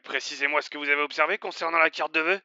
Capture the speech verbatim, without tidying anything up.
Précisez-moi ce que vous avez observé concernant la carte de vœux.